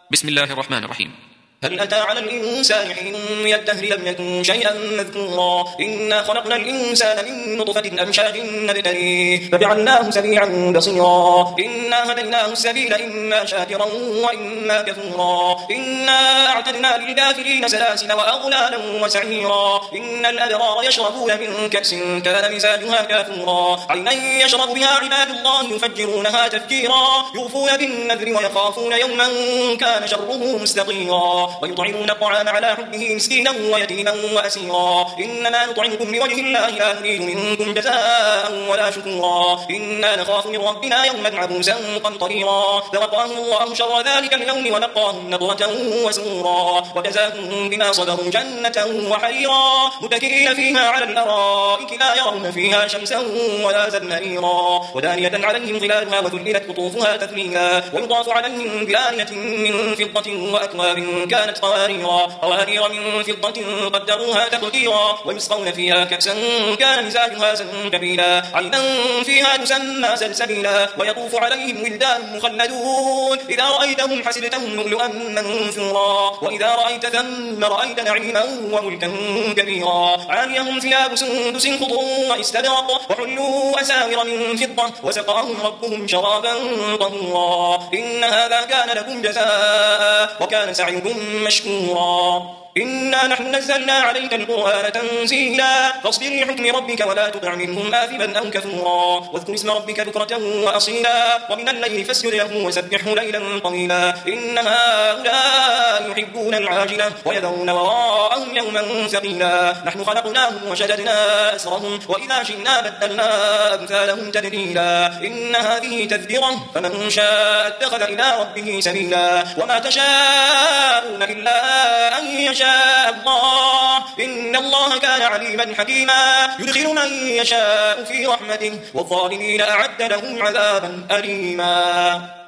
بسم الله الرحمن الرحيم. هل أتى على الإنسان حين من الدهر لم يكن شيئا مذكورا إنا خلقنا الإنسان من نطفة أمشاج نبتليه فجعلناه سميعا بصيرا إنا هديناه السبيل إما شاكرا وإما كفورا إنا أعتدنا للكافرين سلاسل وأغلالا وسعيرا إن الأبرار يشربون من كأس كان مزاجها كافورا عينا يشرب بها عباد الله يفجرونها تفجيرا يوفون بالنذر ويخافون يوما كان شره مستطيرا ويطعمون الطعام على حبه مسكينا ويتيما وأسيرا إنما نطعمكم لوجه الله لا نريد منكم جزاء ولا شكورا إنا نخاف من ربنا يوما عبوسا قمطريرا فوقاهم الله شر ذلك اليوم ولقاهم نضرة وسرورا وجزاهم بما صبروا جنة وحريرا متكئين فيها على الأرائك لا يرون فيها شمسا ولا زمهريرا ودانية عليهم ظلالها وذللت قطوفها تذليلا ويضاف عليهم بآية من فضة وأكواب كانت قوارير من فضة قدروها تقديرا ويسقون فيها كأسا كان مزاجها زنجبيلا عينا فيها تسمى سلسبيلا ويطوف عليهم ولدان مخلدون إذا رأيتهم حسبتهم لؤلؤا منثورا وإذا رأيت ثم رأيت نعيما وملكا كبيرا عاليهم ثياب سندس خضر واستبرق وحلوا أساور من فضة وسقاهم ربهم شرابا طهورا إن هذا كان لكم جزاء وكان سعيكم مشكورا إنا نحن نزلنا عليك القرآن تنزيلا فاصبر لحكم ربك ولا تطع منهم آثما أو كفورا واذكر اسم ربك بكرة وأصيلا ومن الليل فاسجد له وسبحه ليلا طويلا إن هؤلاء يحبون العاجلة ويذرون وراءهم يوما ثقيلا نحن خلقناهم وشددنا أسرهم وإذا شئنا بدلنا أمثالهم تبديلا إن هذه تذكرة فمن شاء اتخذ إلى ربه سبيلا وما تشاءون إلا أن يشاء الله إن الله كان عليما حكيما يدخل من يشاء في رحمته والظالمين أعد لهم عذابا أليما.